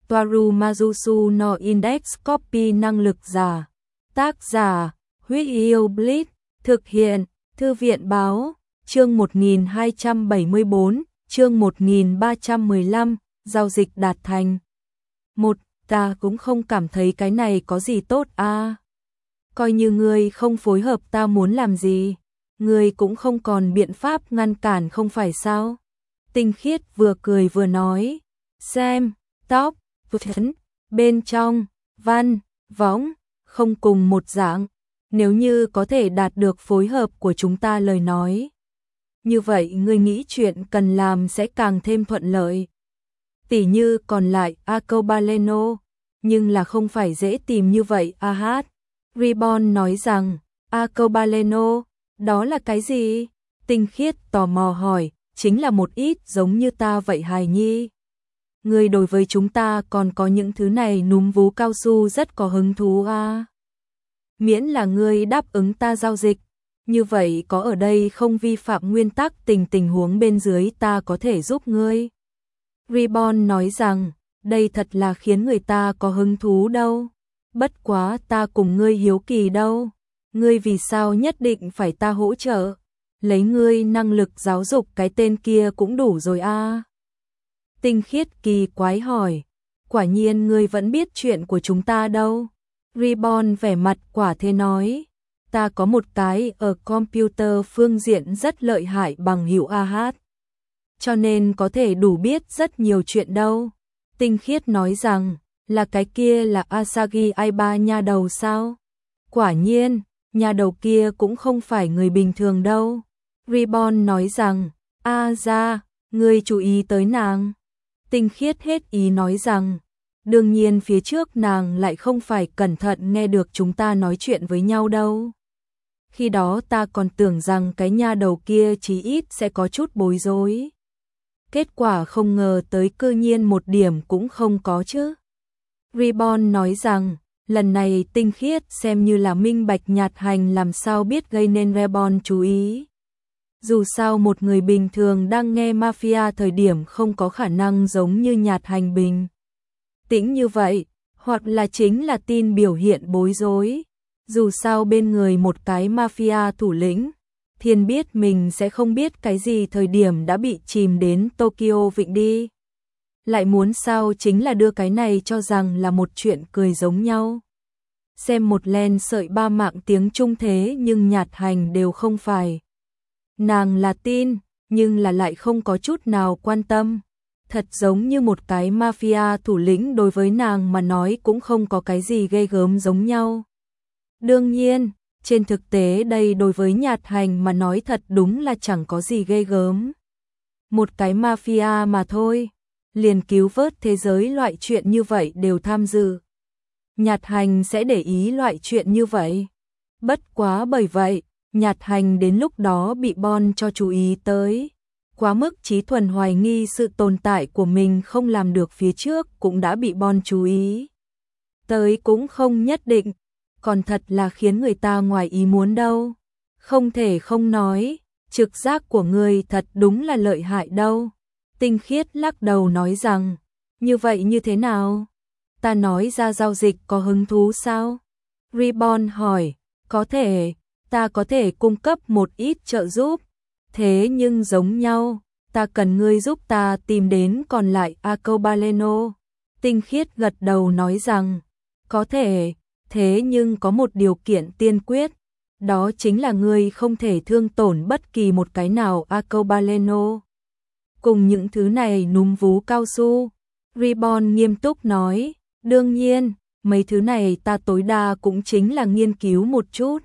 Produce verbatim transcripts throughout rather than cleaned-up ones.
Toaru Majusu no Index Copy năng lực giả. Tác giả, Huyết Yêu Blitz, thực hiện, Thư viện báo, chương một nghìn hai trăm bảy mươi tư, chương một nghìn ba trăm mười lăm, giao dịch đạt thành. Một, ta cũng không cảm thấy cái này có gì tốt a. Coi như ngươi không phối hợp ta muốn làm gì, ngươi cũng không còn biện pháp ngăn cản không phải sao? Tinh Khiết vừa cười vừa nói, xem, tóc, phấn, bên trong, văn, võng, không cùng một dạng, nếu như có thể đạt được phối hợp của chúng ta lời nói. Như vậy ngươi nghĩ chuyện cần làm sẽ càng thêm thuận lợi. Tỉ như còn lại Arcobaleno, nhưng là không phải dễ tìm như vậy a hát. Ribbon nói rằng, Arcobaleno, đó là cái gì? Tinh Khiết tò mò hỏi, chính là một ít giống như ta vậy hài nhi. Ngươi đối với chúng ta còn có những thứ này núm vú cao su rất có hứng thú à. Miễn là ngươi đáp ứng ta giao dịch, như vậy có ở đây không vi phạm nguyên tắc tình tình huống bên dưới ta có thể giúp ngươi. Ribbon nói rằng, đây thật là khiến người ta có hứng thú đâu. Bất quá ta cùng ngươi hiếu kỳ đâu. Ngươi vì sao nhất định phải ta hỗ trợ? Lấy ngươi năng lực giáo dục cái tên kia cũng đủ rồi à. Tinh Khiết kỳ quái hỏi, quả nhiên ngươi vẫn biết chuyện của chúng ta đâu. Ribbon vẻ mặt quả thế nói, ta có một cái ở computer phương diện rất lợi hại bằng hữu a hát. Cho nên có thể đủ biết rất nhiều chuyện đâu. Tinh Khiết nói rằng, là cái kia là Asagi Aiba nha đầu sao? Quả nhiên, nha đầu kia cũng không phải người bình thường đâu. Ribbon nói rằng, a ra, ngươi chú ý tới nàng. Tinh Khiết hết ý nói rằng, đương nhiên phía trước nàng lại không phải cẩn thận nghe được chúng ta nói chuyện với nhau đâu. Khi đó ta còn tưởng rằng cái nha đầu kia chí ít sẽ có chút bối rối. Kết quả không ngờ tới cư nhiên một điểm cũng không có chứ. Ribbon nói rằng, lần này Tinh Khiết xem như là minh bạch Nhạt Hành làm sao biết gây nên Ribbon chú ý. Dù sao một người bình thường đang nghe mafia thời điểm không có khả năng giống như Nhạt Hành bình tĩnh như vậy, hoặc là chính là tin biểu hiện bối rối. Dù sao bên người một cái mafia thủ lĩnh, thiên biết mình sẽ không biết cái gì thời điểm đã bị chìm đến Tokyo Vịnh đi. Lại muốn sao chính là đưa cái này cho rằng là một chuyện cười giống nhau. Xem một len sợi ba mạng tiếng Trung thế nhưng Nhạt Hành đều không phải. Nàng là tin, nhưng là lại không có chút nào quan tâm. Thật giống như một cái mafia thủ lĩnh đối với nàng mà nói cũng không có cái gì ghê gớm giống nhau. Đương nhiên, trên thực tế đây đối với Nhạt Hành mà nói thật đúng là chẳng có gì ghê gớm. Một cái mafia mà thôi, liền cứu vớt thế giới loại chuyện như vậy đều tham dự. Nhạt Hành sẽ để ý loại chuyện như vậy. Bất quá bởi vậy, Nhạt Hành đến lúc đó bị Bon cho chú ý tới. Quá mức trí thuần hoài nghi sự tồn tại của mình không làm được phía trước cũng đã bị Bon chú ý. Tới cũng không nhất định, còn thật là khiến người ta ngoài ý muốn đâu. Không thể không nói, trực giác của người thật đúng là lợi hại đâu. Tinh Khiết lắc đầu nói rằng, như vậy như thế nào? Ta nói ra giao dịch có hứng thú sao? Ribbon hỏi, có thể, ta có thể cung cấp một ít trợ giúp. Thế nhưng giống nhau, ta cần ngươi giúp ta tìm đến còn lại Arcobaleno. Tinh Khiết gật đầu nói rằng, có thể, thế nhưng có một điều kiện tiên quyết, đó chính là ngươi không thể thương tổn bất kỳ một cái nào Arcobaleno. Cùng những thứ này núm vú cao su, Ribbon nghiêm túc nói, đương nhiên, mấy thứ này ta tối đa cũng chính là nghiên cứu một chút.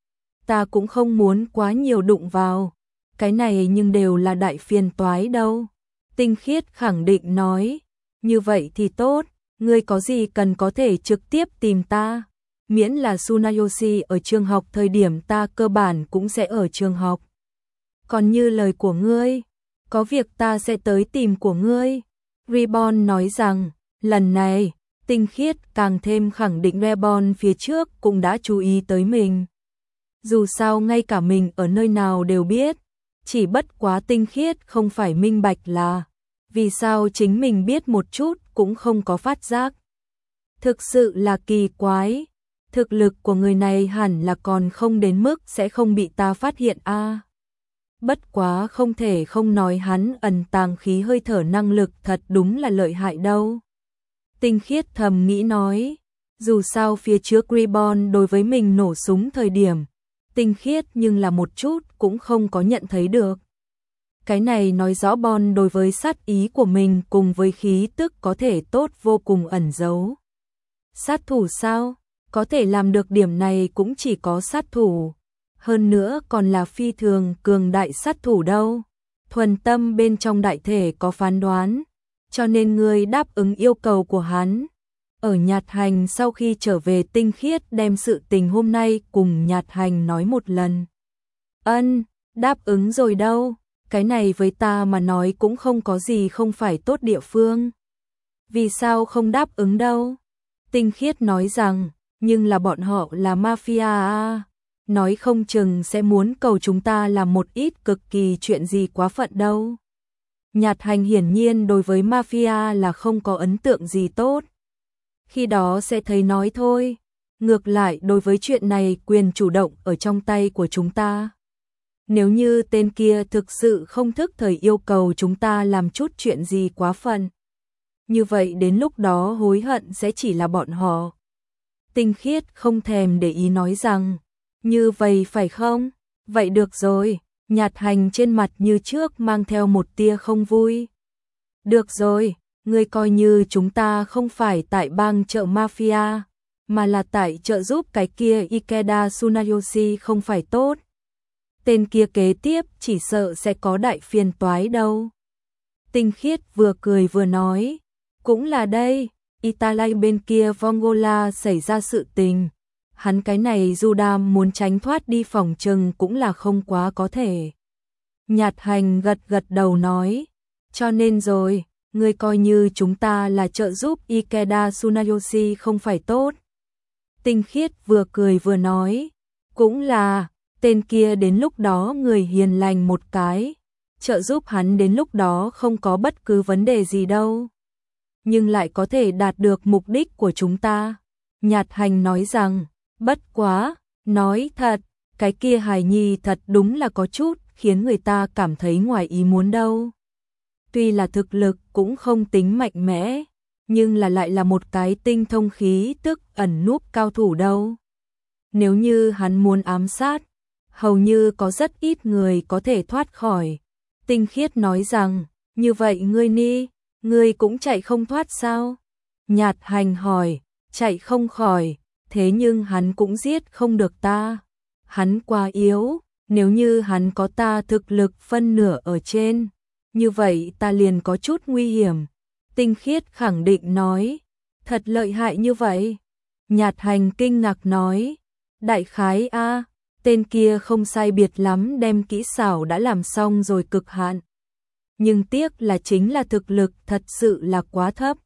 Ta cũng không muốn quá nhiều đụng vào. Cái này nhưng đều là đại phiền toái đâu. Tinh Khiết khẳng định nói, như vậy thì tốt, ngươi có gì cần có thể trực tiếp tìm ta. Miễn là Tsunayoshi ở trường học thời điểm ta cơ bản cũng sẽ ở trường học. Còn như lời của ngươi, có việc ta sẽ tới tìm của ngươi. Ribbon nói rằng, lần này, Tinh Khiết càng thêm khẳng định Ribbon phía trước cũng đã chú ý tới mình. Dù sao ngay cả mình ở nơi nào đều biết. Chỉ bất quá Tinh Khiết không phải minh bạch là vì sao chính mình biết một chút cũng không có phát giác. Thực sự là kỳ quái, thực lực của người này hẳn là còn không đến mức sẽ không bị ta phát hiện a. À. Bất quá không thể không nói hắn ẩn tàng khí hơi thở năng lực thật đúng là lợi hại đâu. Tinh Khiết thầm nghĩ nói, dù sao phía trước Reborn đối với mình nổ súng thời điểm, Tinh Khiết nhưng là một chút cũng không có nhận thấy được. Cái này nói rõ Bon đối với sát ý của mình cùng với khí tức có thể tốt vô cùng ẩn giấu. Sát thủ sao? Có thể làm được điểm này cũng chỉ có sát thủ. Hơn nữa còn là phi thường cường đại sát thủ đâu. Thuần tâm bên trong đại thể có phán đoán, cho nên ngươi đáp ứng yêu cầu của hắn. Ở Nhạt Hành sau khi trở về, Tinh Khiết đem sự tình hôm nay cùng Nhạt Hành nói một lần. Ân, đáp ứng rồi đâu, cái này với ta mà nói cũng không có gì không phải tốt địa phương. Vì sao không đáp ứng đâu? Tinh Khiết nói rằng, nhưng là bọn họ là mafia à, nói không chừng sẽ muốn cầu chúng ta làm một ít cực kỳ chuyện gì quá phận đâu. Nhạt Hành hiển nhiên đối với mafia là không có ấn tượng gì tốt. Khi đó sẽ thấy nói thôi, ngược lại đối với chuyện này quyền chủ động ở trong tay của chúng ta. Nếu như tên kia thực sự không thức thời yêu cầu chúng ta làm chút chuyện gì quá phận, như vậy đến lúc đó hối hận sẽ chỉ là bọn họ. Tinh Khiết không thèm để ý nói rằng, như vậy phải không? Vậy được rồi. Nhạt Hành trên mặt như trước mang theo một tia không vui. Được rồi, ngươi coi như chúng ta không phải tại bang chợ mafia, mà là tại trợ giúp cái kia Ikeda Tsunayoshi không phải tốt. Tên kia kế tiếp chỉ sợ sẽ có đại phiền toái đâu. Tinh Khiết vừa cười vừa nói, cũng là đây, Italy bên kia Vongola xảy ra sự tình. Hắn cái này Judas muốn tránh thoát đi phòng trừng cũng là không quá có thể. Nhạt Hành gật gật đầu nói, cho nên rồi, ngươi coi như chúng ta là trợ giúp Ikeda Tsunayoshi không phải tốt. Tinh Khiết vừa cười vừa nói, cũng là, tên kia đến lúc đó người hiền lành một cái, trợ giúp hắn đến lúc đó không có bất cứ vấn đề gì đâu. Nhưng lại có thể đạt được mục đích của chúng ta. Nhạt Hành nói rằng, bất quá, nói thật, cái kia hài nhi thật đúng là có chút khiến người ta cảm thấy ngoài ý muốn đâu. Tuy là thực lực cũng không tính mạnh mẽ, nhưng là lại là một cái tinh thông khí tức ẩn núp cao thủ đâu. Nếu như hắn muốn ám sát, hầu như có rất ít người có thể thoát khỏi. Tinh Khiết nói rằng, như vậy ngươi ni, ngươi cũng chạy không thoát sao? Nhạt Hành hỏi, chạy không khỏi. Thế nhưng hắn cũng giết không được ta. Hắn quá yếu, nếu như hắn có ta thực lực phân nửa ở trên, như vậy ta liền có chút nguy hiểm. Tinh Khiết khẳng định nói, thật lợi hại như vậy. Nhạt Hành kinh ngạc nói, đại khái a, tên kia không sai biệt lắm đem kỹ xảo đã làm xong rồi cực hạn. Nhưng tiếc là chính là thực lực thật sự là quá thấp.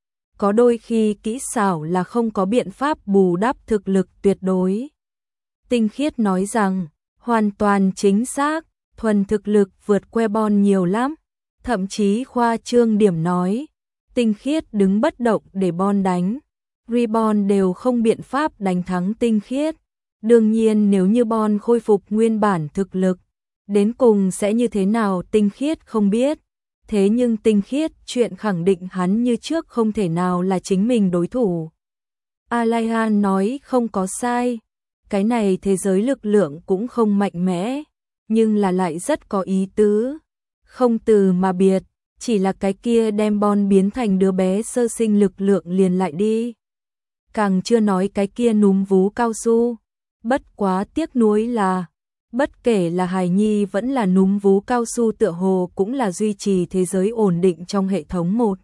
Có đôi khi kỹ xảo là không có biện pháp bù đắp thực lực tuyệt đối. Tinh Khiết nói rằng, hoàn toàn chính xác, thuần thực lực vượt qua Bon nhiều lắm. Thậm chí khoa trương điểm nói, Tinh Khiết đứng bất động để Bon đánh. Reborn đều không biện pháp đánh thắng Tinh Khiết. Đương nhiên nếu như Bon khôi phục nguyên bản thực lực, đến cùng sẽ như thế nào Tinh Khiết không biết. Thế nhưng Tinh Khiết chuyện khẳng định hắn như trước không thể nào là chính mình đối thủ. Alaihan nói không có sai, cái này thế giới lực lượng cũng không mạnh mẽ, nhưng là lại rất có ý tứ. Không từ mà biệt, chỉ là cái kia đem Bon biến thành đứa bé sơ sinh lực lượng liền lại đi. Càng chưa nói cái kia núm vú cao su. Bất quá tiếc nuối là, bất kể là hài nhi vẫn là núm vú cao su tựa hồ cũng là duy trì thế giới ổn định trong hệ thống một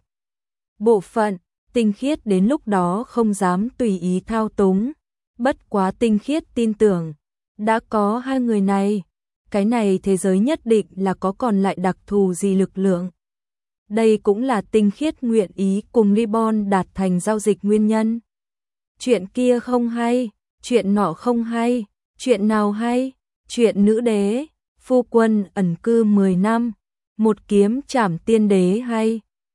bộ phận. Tinh Khiết đến lúc đó không dám tùy ý thao túng. Bất quá Tinh Khiết tin tưởng, đã có hai người này, cái này thế giới nhất định là có còn lại đặc thù gì lực lượng. Đây cũng là Tinh Khiết nguyện ý cùng Reborn đạt thành giao dịch nguyên nhân. Chuyện kia không hay, chuyện nọ không hay, chuyện nào hay? Chuyện nữ đế, phu quân ẩn cư mười năm, một kiếm trảm tiên đế hay,